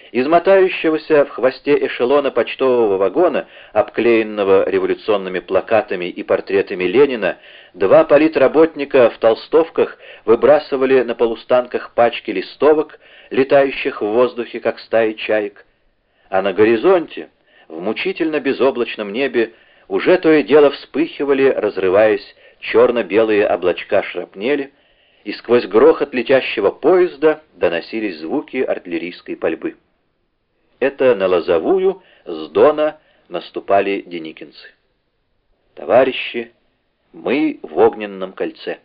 Из мотающегося в хвосте эшелона почтового вагона, обклеенного революционными плакатами и портретами Ленина, два политработника в толстовках выбрасывали на полустанках пачки листовок, летающих в воздухе, как стаи чаек. А на горизонте, в мучительно безоблачном небе, уже то и дело вспыхивали, разрываясь, черно-белые облачка шрапнели, и сквозь грохот летящего поезда доносились звуки артиллерийской пальбы. Это на Лозовую с Дона наступали деникинцы. Товарищи, мы в огненном кольце.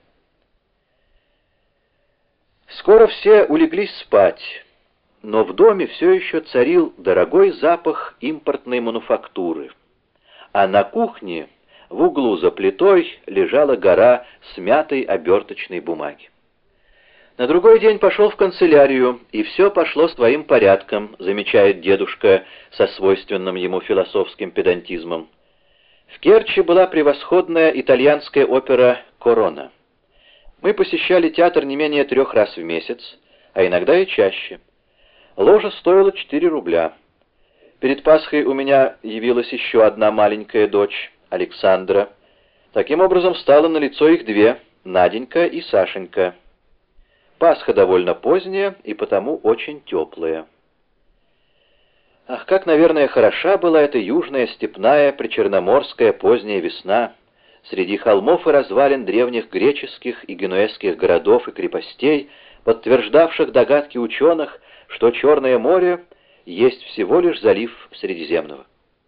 Скоро все улеглись спать, но в доме все еще царил дорогой запах импортной мануфактуры, а на кухне в углу за плитой лежала гора смятой оберточной бумаги. На другой день пошел в канцелярию, и все пошло своим порядком, замечает дедушка со свойственным ему философским педантизмом. В Керчи была превосходная итальянская опера «Корона». Мы посещали театр не менее 3 раз в месяц, а иногда и чаще. Ложа стоила 4 рубля. Перед Пасхой у меня явилась еще одна маленькая дочь, Александра. Таким образом, стало налицо их 2, Наденька и Сашенька. Пасха довольно поздняя и потому очень теплая. Ах, как, наверное, хороша была эта южная степная причерноморская поздняя весна, среди холмов и развалин древних греческих и генуэзских городов и крепостей, подтверждавших догадки ученых, что Черное море есть всего лишь залив Средиземного.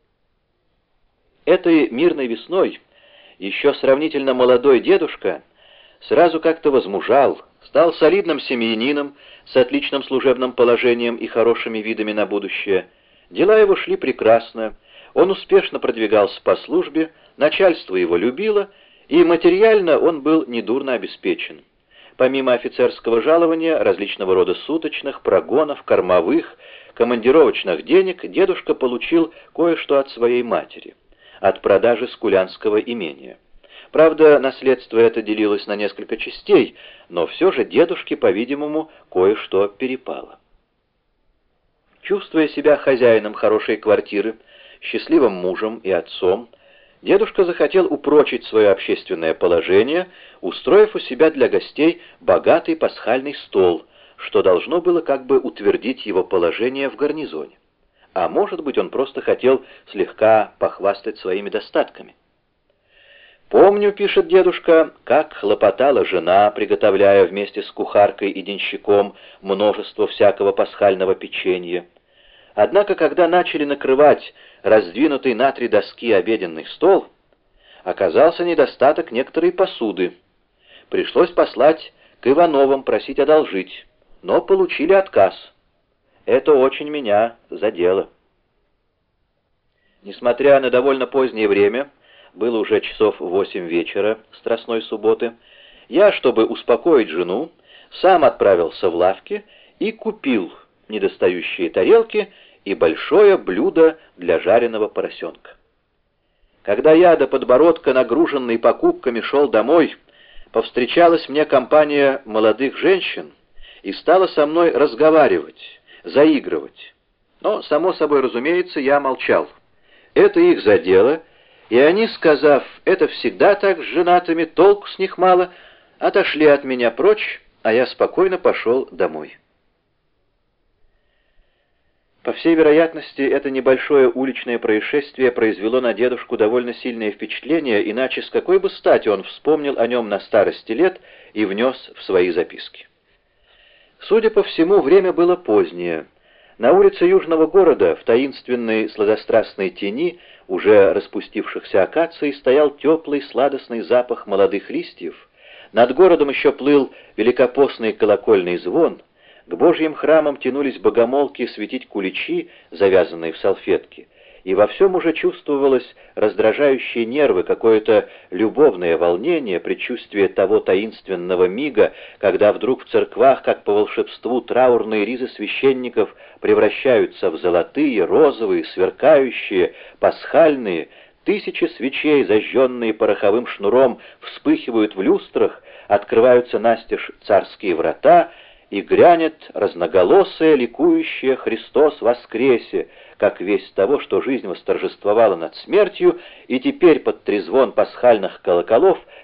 Этой мирной весной еще сравнительно молодой дедушка сразу как-то возмужал, стал солидным семьянином с отличным служебным положением и хорошими видами на будущее. Дела его шли прекрасно, он успешно продвигался по службе, начальство его любило, и материально он был недурно обеспечен. Помимо офицерского жалования, различного рода суточных, прогонов, кормовых, командировочных денег, дедушка получил кое-что от своей матери, от продажи скулянского имения. Правда, наследство это делилось на несколько частей, но все же дедушке, по-видимому, кое-что перепало. Чувствуя себя хозяином хорошей квартиры, счастливым мужем и отцом, дедушка захотел упрочить свое общественное положение, устроив у себя для гостей богатый пасхальный стол, что должно было как бы утвердить его положение в гарнизоне. А может быть, он просто хотел слегка похвастать своими достатками. «Помню, — пишет дедушка, — как хлопотала жена, приготовляя вместе с кухаркой и денщиком множество всякого пасхального печенья. Однако, когда начали накрывать раздвинутый на 3 доски обеденный стол, оказался недостаток некоторой посуды. Пришлось послать к Ивановым просить одолжить, но получили отказ. Это очень меня задело». Несмотря на довольно позднее время, было уже часов 8 вечера Страстной субботы, я, чтобы успокоить жену, сам отправился в лавки и купил недостающие тарелки и большое блюдо для жареного поросенка. Когда я до подбородка, нагруженный покупками, шел домой, повстречалась мне компания молодых женщин и стала со мной разговаривать, заигрывать. Но, само собой разумеется, я молчал. Это их задело, и они, сказав «это всегда так с женатыми, толку с них мало», отошли от меня прочь, а я спокойно пошел домой. По всей вероятности, это небольшое уличное происшествие произвело на дедушку довольно сильное впечатление, иначе с какой бы стати он вспомнил о нем на старости лет и внес в свои записки. Судя по всему, время было позднее. На улице южного города, в таинственной сладострастной тени уже распустившихся акаций, стоял теплый сладостный запах молодых листьев. Над городом еще плыл великопостный колокольный звон. К божьим храмам тянулись богомолки светить куличи, завязанные в салфетки. И во всем уже чувствовалось раздражающие нервы, какое-то любовное волнение, предчувствие того таинственного мига, когда вдруг в церквах, как по волшебству, траурные ризы священников превращаются в золотые, розовые, сверкающие, пасхальные. Тысячи свечей, зажженные пороховым шнуром, вспыхивают в люстрах, открываются настежь царские врата, и грянет разноголосое ликующее «Христос воскресе», как весть того, что жизнь восторжествовала над смертью, и теперь под трезвон пасхальных колоколов